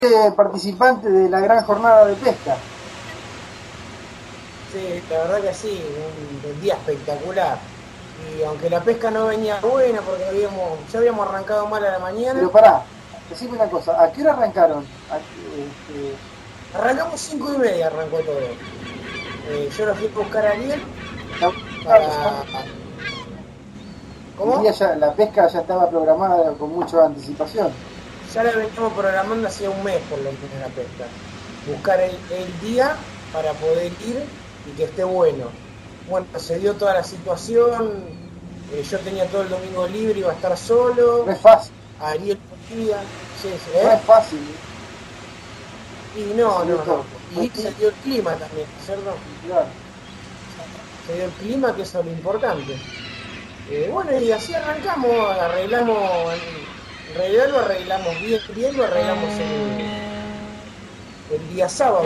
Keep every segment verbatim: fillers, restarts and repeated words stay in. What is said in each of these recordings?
Participante de la gran jornada de pesca. Sí, la verdad que sí, un, un día espectacular. Y aunque la pesca no venía buena porque habíamos, ya habíamos arrancado mal a la mañana, Pero pará, decime una cosa, ¿a qué hora arrancaron? ¿A qué, este... arrancamos cinco y media, arrancó todo. Eh, yo lo fui a buscar a Ariel para... ya, el día ¿Cómo? ya, la pesca ya estaba programada con mucha anticipación. Ya la veníamos programando hacía un mes por lo menos la pesca. Buscar el, el día para poder ir y que esté bueno. Bueno, se dio toda la situación, eh, yo tenía todo el domingo libre, iba a estar solo, No es fácil, Ariel podía, sí, sí, no ¿eh? es fácil. Y ¿Eh? no, Se dio no, no. todo. Y se dio el clima también, ¿cierto? Claro. Se dio el clima, que eso es lo importante. Eh, bueno, y así arrancamos, arreglamos, en realidad lo arreglamos bien, bien lo arreglamos el, el día sábado.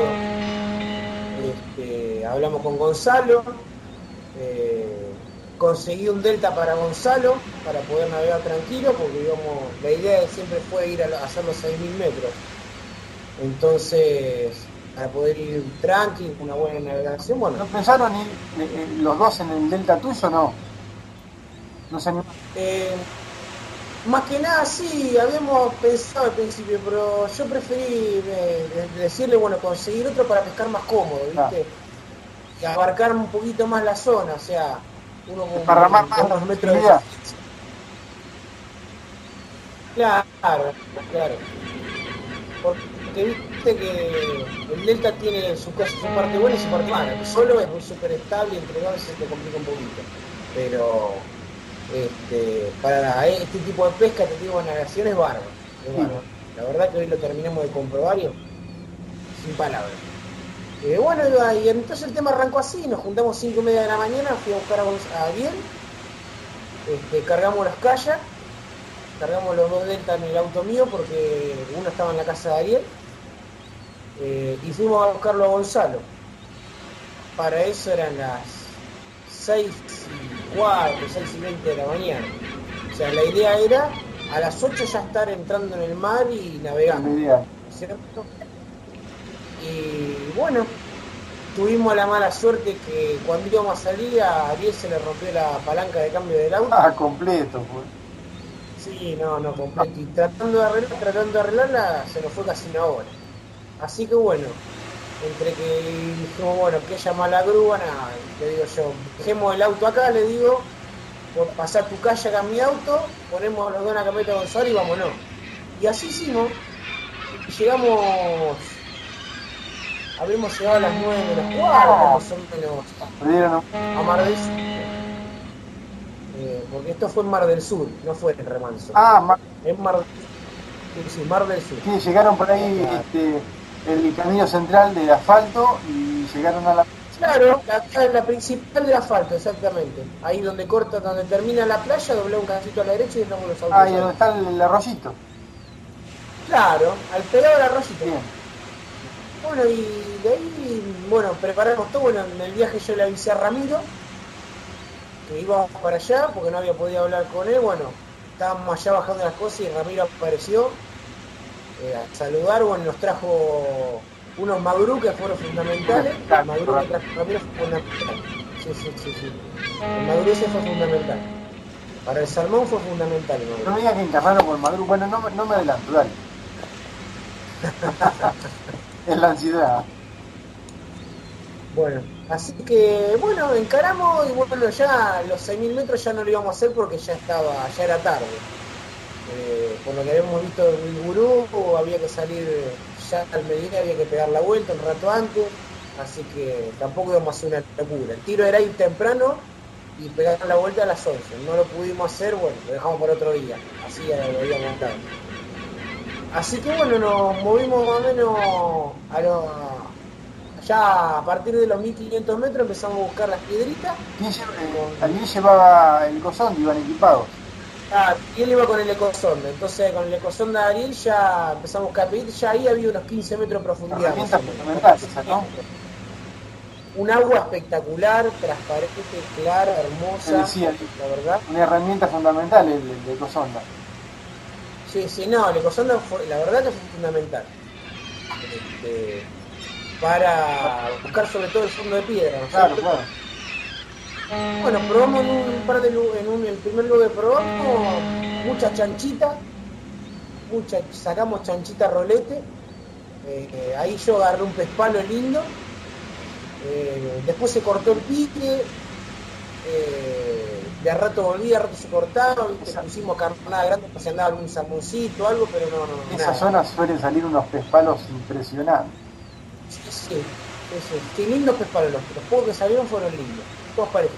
Este, hablamos con Gonzalo, eh, conseguí un delta para Gonzalo, para poder navegar tranquilo, porque digamos, la idea siempre fue ir a hacer los seis mil metros. Entonces, para poder ir tranqui, una buena navegación, bueno. ¿No pensaron ir eh, los dos en el delta tuyo? No. No se animaron. Eh, más que nada sí, habíamos pensado al principio, pero yo preferí eh, decirle, bueno, conseguir otro para pescar más cómodo, ¿viste? Ah. Y abarcar un poquito más la zona, o sea, uno con, para más, con unos metros de... Claro, claro. Porque viste que el Delta tiene su, cosa, su parte buena y su parte mala. Que solo es muy súper estable y entre a veces se te complica un poquito. Pero este, para este tipo de pesca, este tipo de navegación es bárbaro. Es bárbaro. La verdad que hoy lo terminamos de comprobar y sin palabras. Eh, bueno, y entonces el tema arrancó así, nos juntamos cinco y media de la mañana, fui a buscar a, a Ariel, este, cargamos las callas, cargamos los dos Delta en el auto mío porque uno estaba en la casa de Ariel, eh, y fuimos a buscarlo a Gonzalo. Para eso eran las seis y cuatro, seis y veinte de la mañana. O sea, la idea era a las ocho ya estar entrando en el mar y navegando, ¿cierto? Y bueno, tuvimos la mala suerte que cuando íbamos a salir a Ariel se le rompió la palanca de cambio del auto. Ah, completo, pues. Sí, no, no, completo. Y tratando de arreglar, tratando de arreglarla, se nos fue casi una hora. Así que bueno, entre que dijimos, bueno, que llama la grúa, nada, le digo yo, dejemos el auto acá, le digo, por pasar tu calle acá en mi auto, ponemos los dos en la camioneta de Gonzalo y vámonos. Y así hicimos, y llegamos, habíamos llegado a las nueve menos cuarto, más o menos, a Mar del Sur. Eh, porque esto fue en Mar del Sur, no fue en Remanso. Ah, Mar... en Mar del Sur. Sí, Mar del Sur. Sí, llegaron por ahí claro. este, el camino central de asfalto y llegaron a la... Claro, la, la principal del asfalto, exactamente. Ahí donde corta, donde termina la playa, doblea un cachito a la derecha y dejamos los autos. Ah, y donde está el, el arroyito. Claro, al pelado del arroyito. Bien. Bueno, y de ahí, bueno, preparamos todo. Bueno, en el viaje yo le avisé a Ramiro que íbamos para allá porque no había podido hablar con él. Bueno, estábamos allá bajando las cosas y Ramiro apareció eh, a saludar. Bueno, nos trajo unos magrú que fueron fundamentales. El magrú que trajo Ramiro fue fundamental. Sí, sí, sí, sí. El magrú ese fue fundamental. Para el salmón fue fundamental el magrú. No me digas que encarnaron con el magrú. Bueno, no, no me adelanto, dale. Es la ansiedad. Bueno, así que, bueno, encaramos y bueno, ya los seis mil metros ya no lo íbamos a hacer porque ya estaba, ya era tarde. Eh, por lo que habíamos visto en el gurú, había que salir ya al mediodía, había que pegar la vuelta un rato antes, así que tampoco íbamos a hacer una locura. El tiro era ir temprano y pegar la vuelta a las once. No lo pudimos hacer, bueno, lo dejamos por otro día, así ya lo habíamos montado. Así que bueno, nos movimos más o menos a lo... Ya a partir de los mil quinientos metros empezamos a buscar las piedritas. ¿Quién lleva, eh, Ariel llevaba el ecosonde, iban equipados? Ah, y él iba con el ecosonde, entonces con el ecosonde de Ariel ya empezamos a buscar piedritas, ya ahí había unos quince metros de profundidad. Herramientas fundamentales, ¿no? Un agua espectacular, transparente, clara, hermosa, decía, la verdad. Una herramienta fundamental el, el ecosonda. Sí, sí, no, el ecosonda fue, la verdad que fue fundamental. este, para buscar sobre todo el fondo de piedra, ¿no? Claro, claro. Bueno, probamos en un par de lu- en un, el primer lugar que probamos mucha chanchita, mucha, sacamos chanchita rolete, eh, ahí yo agarré un pez palo lindo, eh, después se cortó el pique, eh, de a rato volvía, a rato se cortaba, ¿viste? Esa- Pusimos carnada grande para si andaba algún salmoncito, algo, pero no, no, En nada. esas zonas suelen salir unos pespalos impresionantes. Sí, sí, sí, sí, sí, lindos pez palos, los, los pocos que salieron fueron lindos, todos parejitos.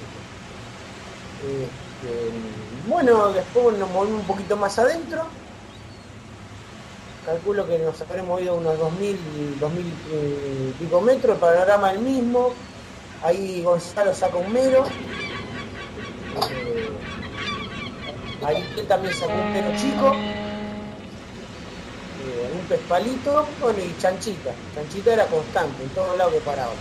Este, bueno, después nos movimos un poquito más adentro. Calculo que nos habremos movido unos dos mil, dos mil y pico metros, el panorama el mismo. Ahí Gonzalo saca un mero. Eh, ahí él también sacó un mero chico. Eh, un pez palito, bueno, y chanchita. Chanchita era constante, en todos lados que parábamos.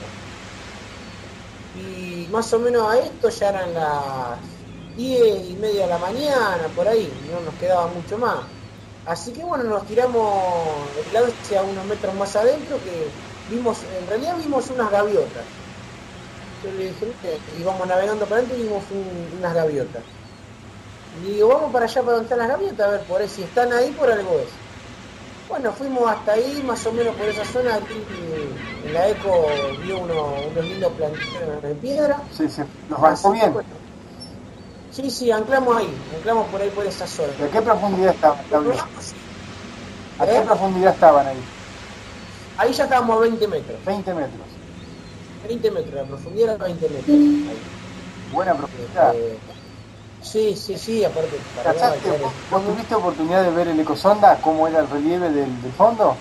Y más o menos a esto ya eran las diez y media de la mañana, por ahí, no nos quedaba mucho más. Así que bueno, nos tiramos el lance a unos metros más adentro, que vimos, en realidad vimos unas gaviotas. Yo le dije, "Mire", íbamos navegando para adentro y vimos un- unas gaviotas. Y digo, vamos para allá para donde están las gaviotas, a ver, por ahí, si están ahí, por algo es. Bueno, fuimos hasta ahí, más o menos por esa zona, aquí en la eco vio uno- unos lindos planteos de piedra. Sí, sí, los bancó Así que, bien. bueno, sí, sí, anclamos ahí, anclamos por ahí, por esa zona. ¿Y a qué profundidad estaban, Claudio? ¿A qué ¿Eh? profundidad estaban ahí? Ahí ya estábamos a veinte metros. veinte metros. veinte metros, la profundidad era veinte metros. Ahí. Buena profundidad. Este, sí, sí, sí, aparte, para allá, ¿Cachaste? para allá. ¿Vos, vos tuviste oportunidad de ver el ecosonda? ¿Cómo era el relieve del, del fondo?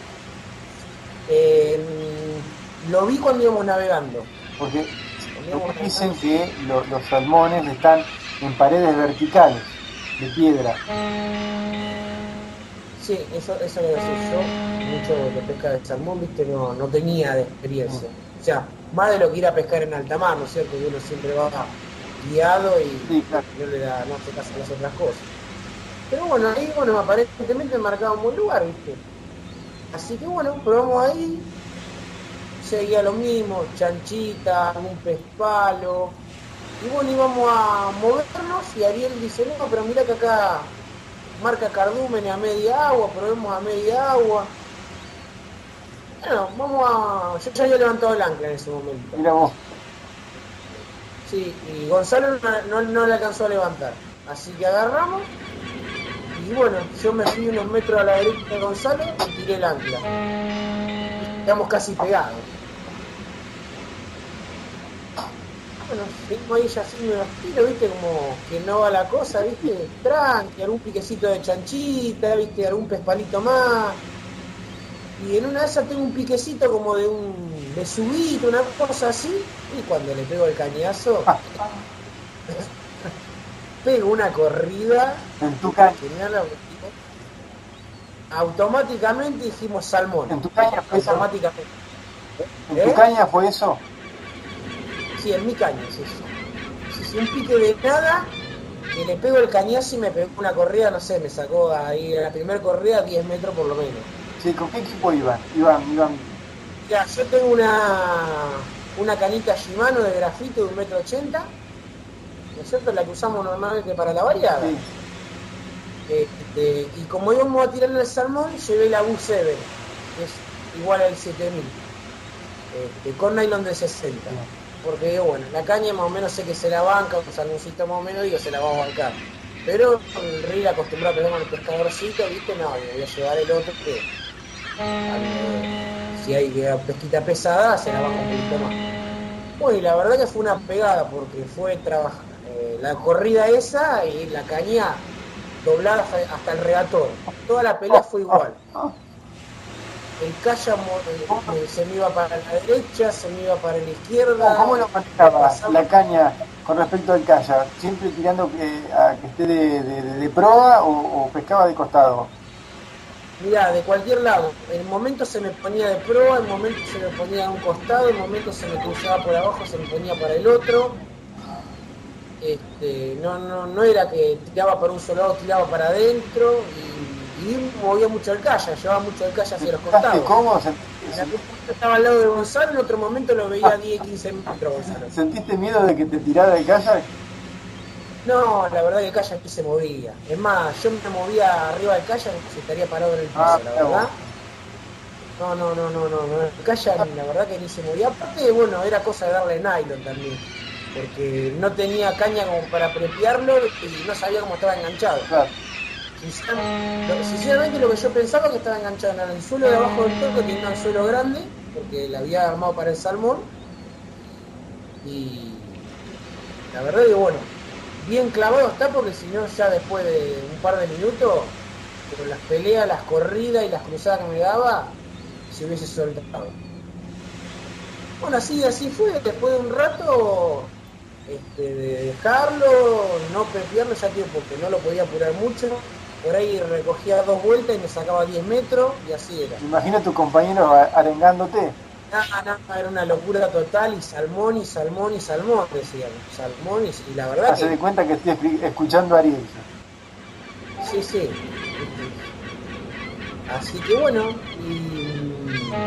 Eh, lo vi cuando íbamos navegando. Porque Cuando íbamos dicen navegando, que lo- los salmones están en paredes verticales de piedra. sí, eso, eso lo sé yo. Mucho de pesca de salmón, viste, no, no tenía de experiencia. O sea, más de lo que ir a pescar en alta mar, ¿no es cierto? Que uno siempre va guiado y Sí, claro. no le da, no hace caso a las otras cosas. Pero bueno, ahí, bueno, aparentemente marcaba un buen lugar, viste. Así que bueno, probamos ahí. Seguía lo mismo, chanchita, un pez palo. Y bueno, íbamos a movernos y Ariel dice, no, pero mira que acá marca cardumen a media agua, probemos a media agua. Bueno, vamos a... Yo ya había levantado el ancla en ese momento. Mira vos. Sí, y Gonzalo no, no, no le alcanzó a levantar. Así que agarramos. Y bueno, yo me fui unos metros a la derecha de Gonzalo y tiré el ancla. Y quedamos casi pegados. Bueno, seguimos ahí ya haciendo unos tiros, viste, como que no va la cosa, viste, tranqui, algún piquecito de chanchita, viste, algún pez palito más. Y en una de esas tengo un piquecito como de un de subito, una cosa así, y cuando le pego el cañazo, pego una corrida En tu caña, que me da la- automáticamente dijimos salmón. en tu caña fue eso. Automáticamente. En ¿Eh? tu caña fue eso. Sí, en mi caña, sí, sí. Sí, sí, un pique de nada, que le pego el cañazo y me pegó una corrida, no sé, me sacó ahí en la primera corrida diez metros por lo menos. Sí, ¿con qué equipo iban? Iban, iban. Ya, yo tengo una, una canita Shimano de grafito de un metro ochenta, ¿no es cierto? La que usamos normalmente para la variada. Sí. Este, y como íbamos a tirarle el salmón, llevé la U siete, que es igual al siete mil, este, con nylon de sesenta. Sí. Porque bueno, la caña más o menos sé que se la banca, un salmoncito más o menos, digo, se la va a bancar. Pero con el reel acostumbrado a pegar con el pescadorcito, viste, no, voy a llevar el otro que al- si hay que pesquita pesada, se la baja un poquito más. Bueno, y la verdad que fue una pegada, porque fue trabajar eh, la corrida esa y la caña doblada hasta, hasta el reator. Toda la pelea fue igual. El calla mo- eh, se me iba para la derecha, se me iba para la izquierda. ¿Cómo lo manejaba pasaba- la caña con respecto al calla? ¿Siempre tirando que, a que esté de, de, de- de proa o, o pescaba de costado? Mirá, de cualquier lado. En momentos se me ponía de proa, en momentos se me ponía a un costado, en momentos se me cruzaba por abajo, se me ponía para el otro. Este, no, no, no era que tiraba para un solo lado, tiraba para adentro y, y movía mucho el calla, llevaba mucho el calla hacia los ¿Estás costados. cómodo? ¿Sentiste En aquel momento estaba al lado de Gonzalo, en otro momento lo veía a diez, quince metros Gonzalo. ¿Sentiste miedo de que te tirara del kayak? No, la verdad que el kayak aquí se movía. Es más, yo me movía arriba del kayak y estaría parado en el piso, Ah, la verdad. bueno. No, no, no, no, no, no. El kayak la verdad que ni se movía. Aparte, bueno, era cosa de darle nylon también. Porque no tenía caña como para prepiarlo y no sabía cómo estaba enganchado. Claro. Sinceramente, sinceramente lo que yo pensaba que estaba enganchado en el anzuelo de abajo del todo, que tenía un anzuelo grande, porque la había armado para el salmón. Y la verdad que bueno, bien clavado está, porque si no ya después de un par de minutos, con las peleas, las corridas y las cruzadas que me daba, se hubiese soltado. Bueno, así así fue. Después de un rato este, de dejarlo, no prepiarlo, ya tío, porque no lo podía apurar mucho. Por ahí recogía dos vueltas y me sacaba diez metros y así era. Imagina a tu compañero arengándote. No, no, era una locura total, y salmón y salmón y salmón, decían. Salmón y, y la verdad Hace que... de cuenta que estoy escuchando a Ariel. Sí, sí. Así que bueno, y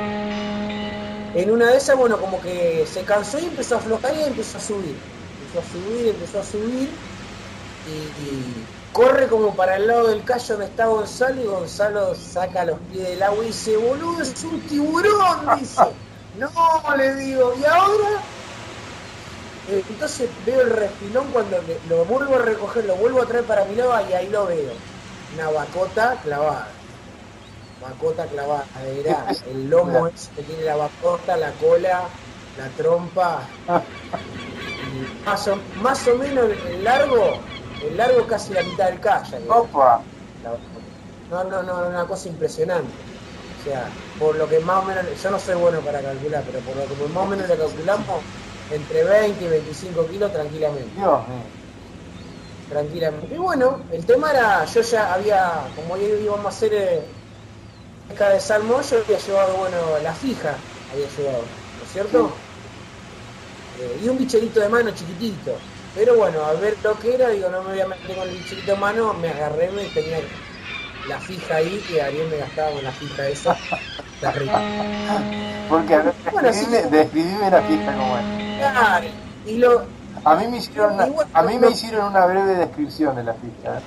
en una de esas, bueno, como que se cansó y empezó a aflojar y empezó a subir. Empezó a subir, empezó a subir y, y corre como para el lado del callo donde está Gonzalo, y Gonzalo saca los pies del agua y dice, boludo, es un tiburón, dice. No, le digo, ¿y ahora? Eh, entonces veo el respilón cuando le, lo vuelvo a recoger, lo vuelvo a traer para mi lado y ahí lo veo. Una bacota clavada. Bacota clavada, era el lomo ese que tiene la bacota, la cola, la trompa. Y más, o, más o menos el largo, el largo casi la mitad del kayak. Opa. No, no, no, una cosa impresionante. O sea, por lo que más o menos, yo no soy bueno para calcular, pero por lo que más o menos le calculamos, entre veinte y veinticinco kilos tranquilamente. Dios. Tranquilamente. Y bueno, el tema era, yo ya había, como íbamos a hacer eh, pesca de salmón, yo había llevado, bueno, la fija, había llevado, ¿no es cierto? Sí. Eh, y un bicherito de mano chiquitito. Pero bueno, al ver lo que era, digo, no me voy a meter con el bicherito de mano, me agarré y tenía la fija ahí, que Ariel me gastaba con la fija esa. Terrible. Porque a ver, bueno, describime, sí, describime la fija como es. claro, y lo... A mí me hicieron una, bueno, a mí lo, me hicieron una breve descripción de la fija.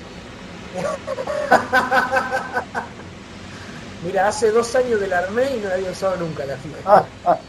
Mira, hace dos años que la armé y no la había usado nunca la fija.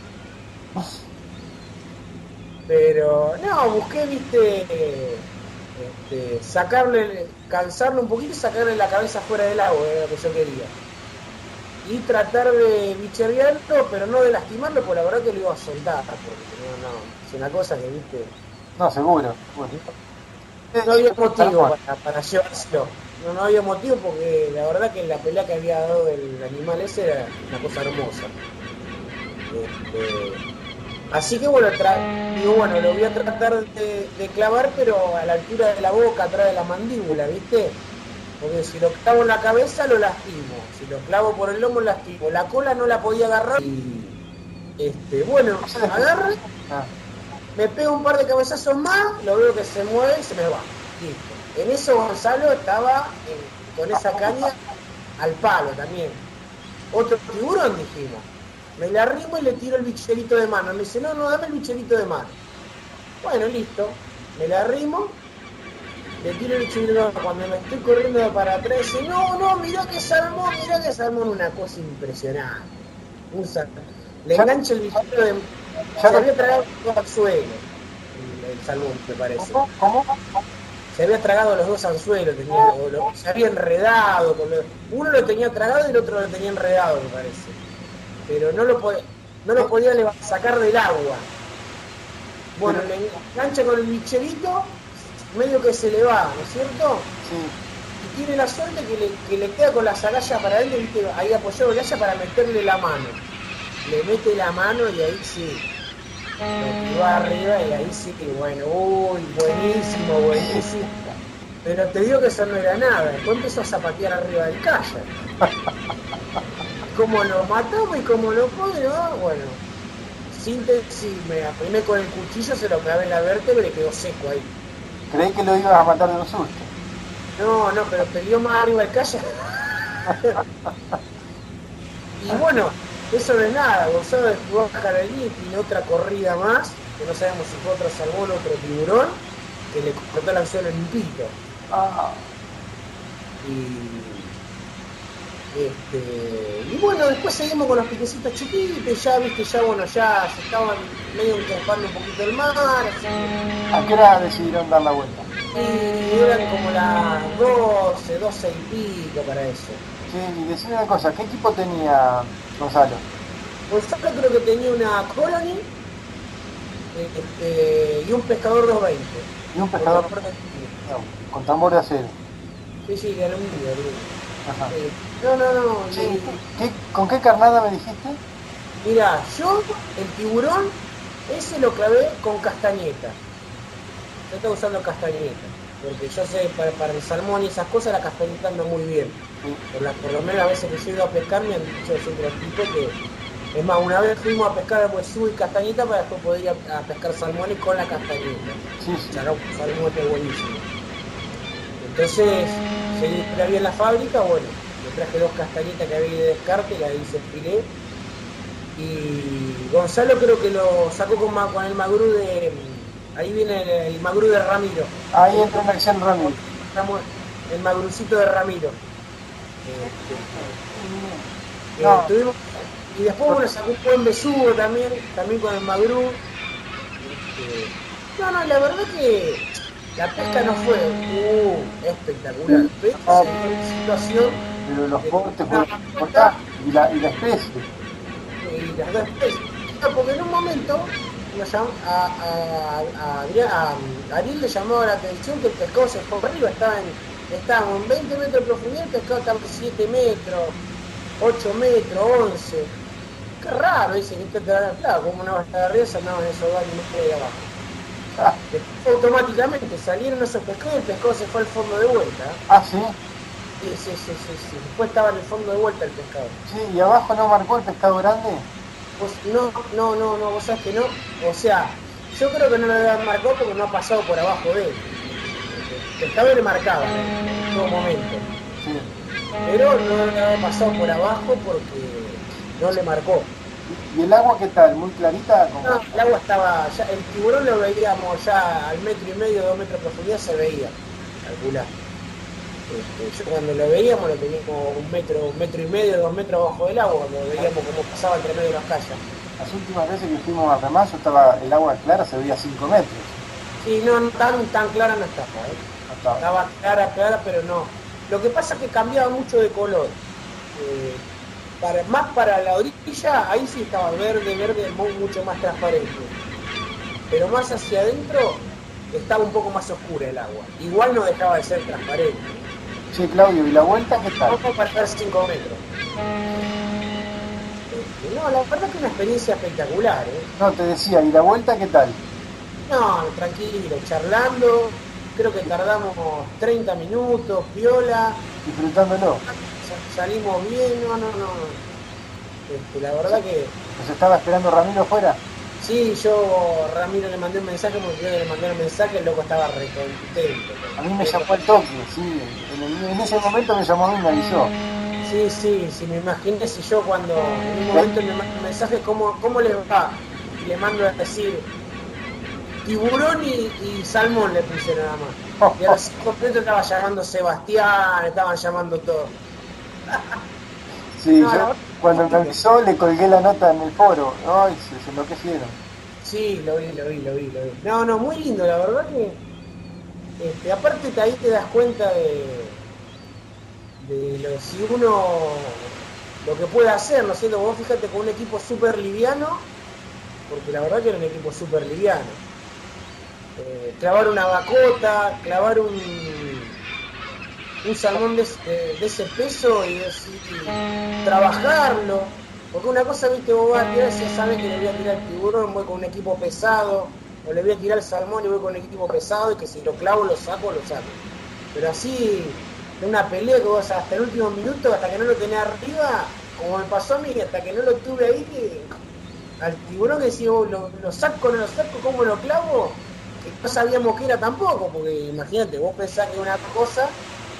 Pero, no, busqué, viste, este, sacarle, cansarlo un poquito y sacarle la cabeza fuera del agua, era lo que yo quería. Y tratar de bicherearlo, pero no de lastimarlo, porque la verdad que lo iba a soltar, porque no, no, es una cosa que, viste... No, seguro. Bueno. No había motivo para, para llevárselo. No, no había motivo porque la verdad que la pelea que había dado el animal ese era una cosa hermosa. Este, así que bueno, digo, bueno, lo voy a tratar de, de clavar, pero a la altura de la boca, atrás de la mandíbula, ¿viste? Porque si lo clavo en la cabeza lo lastimo, si lo clavo por el lomo lastimo. La cola no la podía agarrar y este, bueno, agarra, me pego un par de cabezazos más, lo veo que se mueve y se me va. Listo. En eso Gonzalo estaba eh, con esa caña al palo también. Otro tiburón, dijimos. Me le arrimo y le tiro el bicherito de mano. Me dice, no, no, dame el bicherito de mano. Bueno, listo. Me le arrimo, le tiro el bicherito de mano. Cuando me estoy corriendo para atrás, dice, no, no, mirá que salmón, mirá que salmón. Una cosa impresionante. Un salmón. Le engancha el bicherito de mano. Se había tragado todo al suelo. El, el salmón, me parece. ¿Cómo? ¿Cómo? Se había tragado los dos anzuelos, tenía, lo, se había enredado, con lo, uno lo tenía tragado y el otro lo tenía enredado, me parece. Pero no lo podía, no lo podía sacar del agua. Bueno, le engancha con el bicherito, medio que se le va, ¿no es cierto? Sí. Y tiene la suerte que le, que le queda con las agallas para adentro, ¿viste? Ahí apoyado el haya para meterle la mano. Le mete la mano y ahí sí. Lo tiró arriba y ahí sí que bueno, uy, buenísimo, buenísimo. Pero te digo que eso no era nada, después empezó a zapatear arriba del kayak. Como lo matamos y como lo pude, ¿no? Bueno, síntesis, me aprimé con el cuchillo, se lo clavé en la vértebra y quedó seco ahí. Creí que lo ibas a matar de un susto. No, no, pero peleó más arriba del kayak. Y bueno, Eso no es nada, Gonzalo jugó a Carolina y tiene otra corrida más, que no sabemos si fue otro salmón o otro tiburón, que le cortó el anzuelo limpito. Ah. Y, este, y bueno, después seguimos con los piquecitos chiquitos, y ya, viste, ya bueno, ya se estaban medio encrespando un poquito el mar. Así. ¿A qué hora decidieron dar la vuelta? Y eran como las doce, doce y pico para eso. Sí, y decime una cosa, ¿qué equipo tenía Gonzalo? Gonzalo creo que tenía una Colony este, y un pescador doscientos veinte. Y un pescador Con, no, con tambor de acero. Sí, sí, de aluminio. De aluminio. Ajá. Eh, no, no, no. Sí, y, ¿qué, ¿Con qué carnada me dijiste? Mira, yo el tiburón, ese lo clavé con castañeta. Yo estoy usando castañeta, porque yo sé, para, para el salmón y esas cosas la castañeta anda muy bien. Sí. Por, la, por lo menos las veces que yo he ido a pescar me han dicho siempre los tipos que... Es más, una vez fuimos a pescar al huesú y castañeta para después poder ir a, a pescar salmones con la castañeta. Sí, sí. O sea, no, salmón es buenísimo. Entonces, seguí que había en la fábrica, bueno, le traje dos castañetas que había de descarte, la hice filé. Y Gonzalo creo que lo sacó con, con el magrú de... Ahí viene el, el magrú de Ramiro. Ahí entra en acción Ramiro. El magrucito de Ramiro. Eh, no. eh, tuvimos, y después bueno, sacó un buen besugo también, también con el magrú. Eh, no, no, la verdad que la pesca no fue uh, espectacular. Pero no, se dio una situación. Pero los eh, portes no, fueron y la, y la especie. Y las dos especies. No, porque en un momento llamó, a, a, a, Adrián, a Ariel le llamó la atención que el pescado se fue arriba, estaba en, estábamos en veinte metros de profundidad, el pescado estaba en siete metros, ocho metros, once. Qué raro, dice que usted te va a claro, como una basta de arriba se andaban esos dos metros de abajo. Ah. Después, automáticamente salieron esos pescados y el pescado se fue al fondo de vuelta. Ah, sí. Sí, sí, sí, sí, sí. Después estaba en el fondo de vuelta el pescado. Sí, y abajo no marcó el pescado grande. Pues no, no, no, no, vos sabés que no. O sea, yo creo que no lo había marcado porque no ha pasado por abajo de él. El pescado le marcaba en todo momento. Sí. Pero no le había pasado por abajo porque no le marcó. ¿Y el agua qué tal? ¿Muy clarita? Como... No, el agua estaba, ya, el tiburón lo veíamos ya al metro y medio, dos metros de profundidad se veía, calcular. Este, yo cuando lo veíamos lo teníamos un metro, un metro y medio, dos metros abajo del agua, cuando veíamos cómo pasaba entre medio de las calles. Las últimas veces que fuimos a Remazo estaba el agua clara, se veía cinco metros. Sí, no, tan, tan clara no estaba, ¿eh? No estaba. Estaba clara, clara, pero no. Lo que pasa es que cambiaba mucho de color. Eh, para, más para la orilla, ahí sí estaba verde, verde, muy, mucho más transparente. Pero más hacia adentro estaba un poco más oscura el agua. Igual no dejaba de ser transparente. Sí, Claudio, ¿y la vuelta qué tal? Poco para estar cinco metros. Este, no, la verdad que una experiencia espectacular, ¿eh? No, te decía, ¿y la vuelta qué tal? No, tranquilo, charlando. Creo que tardamos treinta minutos, piola. Disfrutándolo. Salimos bien, no, no, no. Este, la verdad que... ¿Nos estaba esperando Ramiro afuera? Sí, yo a Ramiro le mandé un mensaje, porque yo le mandé un mensaje, el loco estaba re contento. A mí me llamó al toque, sí. En, el, en ese momento me llamó a mí y me avisó. Sí, sí, sí, me imaginé si yo cuando en un momento me mando un mensaje, ¿cómo, cómo les va? Y le mando a decir tiburón y, y salmón le puse nada más. Y a los cinco minutos estaba llamando Sebastián, estaban llamando todo. Sí, No, yo no, cuando me avisó le colgué la nota en el foro. Ay, se, se enloquecieron. Sí, lo vi, lo vi, lo vi, lo vi. No, no, muy lindo, la verdad que... Este, aparte que ahí te das cuenta de... de lo, si uno... lo que puede hacer, ¿no es cierto? Vos fíjate con un equipo súper liviano, porque la verdad que era un equipo súper liviano. Eh, clavar una bacota, clavar un... un salmón de, de, de ese peso y decir, trabajarlo, porque una cosa, viste, vos vas a tirar, si sabes que le voy a tirar el tiburón, voy con un equipo pesado, o le voy a tirar el salmón y voy con un equipo pesado, y que si lo clavo, lo saco, lo saco. Pero así, de una pelea que vos hasta el último minuto, hasta que no lo tenés arriba, como me pasó a mí, hasta que no lo tuve ahí, que al tiburón que decía, oh, lo, lo saco, no lo saco, ¿cómo lo clavo? Que no sabíamos qué era tampoco, porque imagínate, vos pensás que una cosa...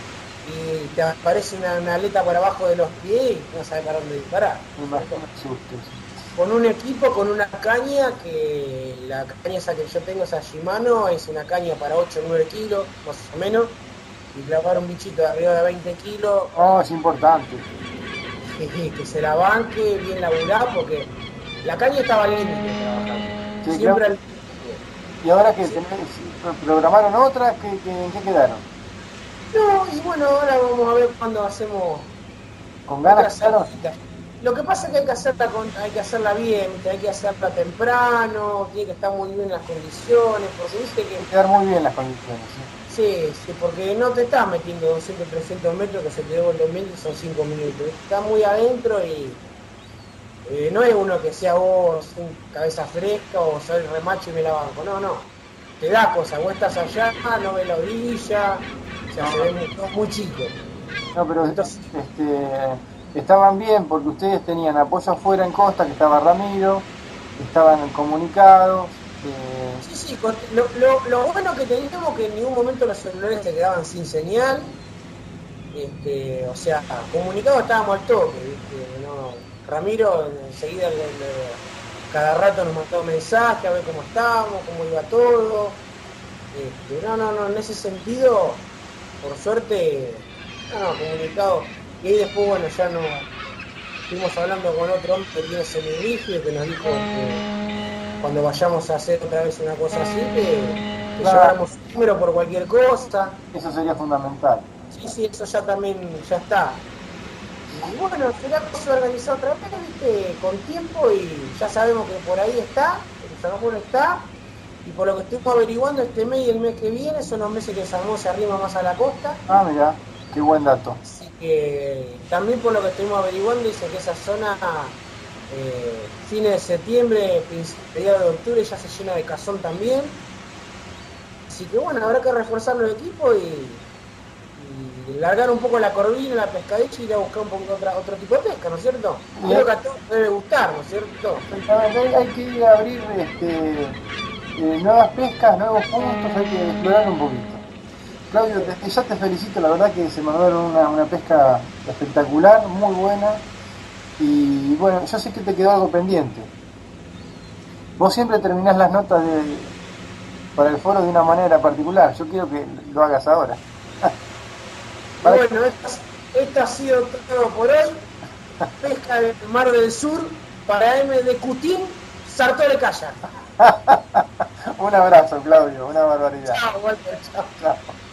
y te aparece una, una aleta por abajo de los pies y no sabes para dónde disparar. Me imagino el susto. Con un equipo, con una caña, que la caña esa que yo tengo, esa Shimano, es una caña para ocho o nueve kilos, más o menos, y clavar un bichito de arriba de veinte kilos, Oh, es importante. que, que se la banque, bien laburada, porque la caña estaba al límite trabajando. Sí, Siempre claro. al límite. ¿Y ahora que Sí. programaron otras? ¿Qué, qué, ¿En qué quedaron? No, y bueno, ahora vamos a ver cuándo hacemos ¿Con otras ganas quedaron? saliditas. Lo que pasa es que hay que hacerla, con, hay que hacerla bien, hay que hacerla temprano, tiene que estar muy bien las condiciones, porque viste que Quedar muy bien las condiciones, ¿sí? sí, sí, porque no te estás metiendo doscientos, trescientos metros que se te devuelve el medio y son cinco minutos. Está muy adentro y eh, no es uno que sea vos un cabeza fresca o soy remacho y me la banco. No, no. Te da cosa, vos estás allá, no ves la orilla, o sea, No, se no. ve muy, muy chico. No, pero Entonces, este, estaban bien porque ustedes tenían apoyo afuera en costa, que estaba Ramiro, estaban comunicados. eh, sí, sí, con- lo, lo, lo bueno que teníamos que en ningún momento los celulares se quedaban sin señal. Este, o sea, comunicados estábamos al toque, ¿viste? No, Ramiro enseguida le- le- cada rato nos mandaba mensajes a ver cómo estábamos, cómo iba todo. Este, no, no, no, en ese sentido, por suerte, no, no, comunicado. Y ahí después, bueno, ya no estuvimos hablando con otro hombre que tiene semirrígido que nos dijo que cuando vayamos a hacer otra vez una cosa así, que, que Claro. lleváramos un número por cualquier cosa. Eso sería fundamental. Sí, sí, eso ya también ya está. Y bueno, será cosa de organizar otra vez, viste, con tiempo y ya sabemos que por ahí está, el Salomón está, y por lo que estuvimos averiguando este mes y el mes que viene son los meses que el Salomón se arrima más a la costa, Ah, mira, qué buen dato. así que también por lo que estuvimos averiguando dice que esa zona eh, fines de septiembre, mediados de octubre ya se llena de cazón también, así que bueno, habrá que reforzar los equipos y y largar un poco la corvina, la pescadilla y ir a buscar un poco otra, otro tipo de pesca, ¿no es cierto? Bien. Creo que a todos debe gustar, ¿no es cierto? Exactamente, hay, hay que ir a abrir este, eh, nuevas pescas, nuevos puntos, hay que explorar un poquito. Claudio, desde ya te felicito, la verdad que se mandaron una, una pesca espectacular, muy buena. Y bueno, yo sé que te quedó algo pendiente. Vos siempre terminás las notas de, para el foro de una manera particular, yo quiero que lo hagas ahora. Y bueno, esto, esto ha sido todo por hoy. Pesca del Mar del Sur para M de Cutín, Sartore Kayak. Un abrazo, Claudio, una barbaridad. Chao, Walter, chao. Chao.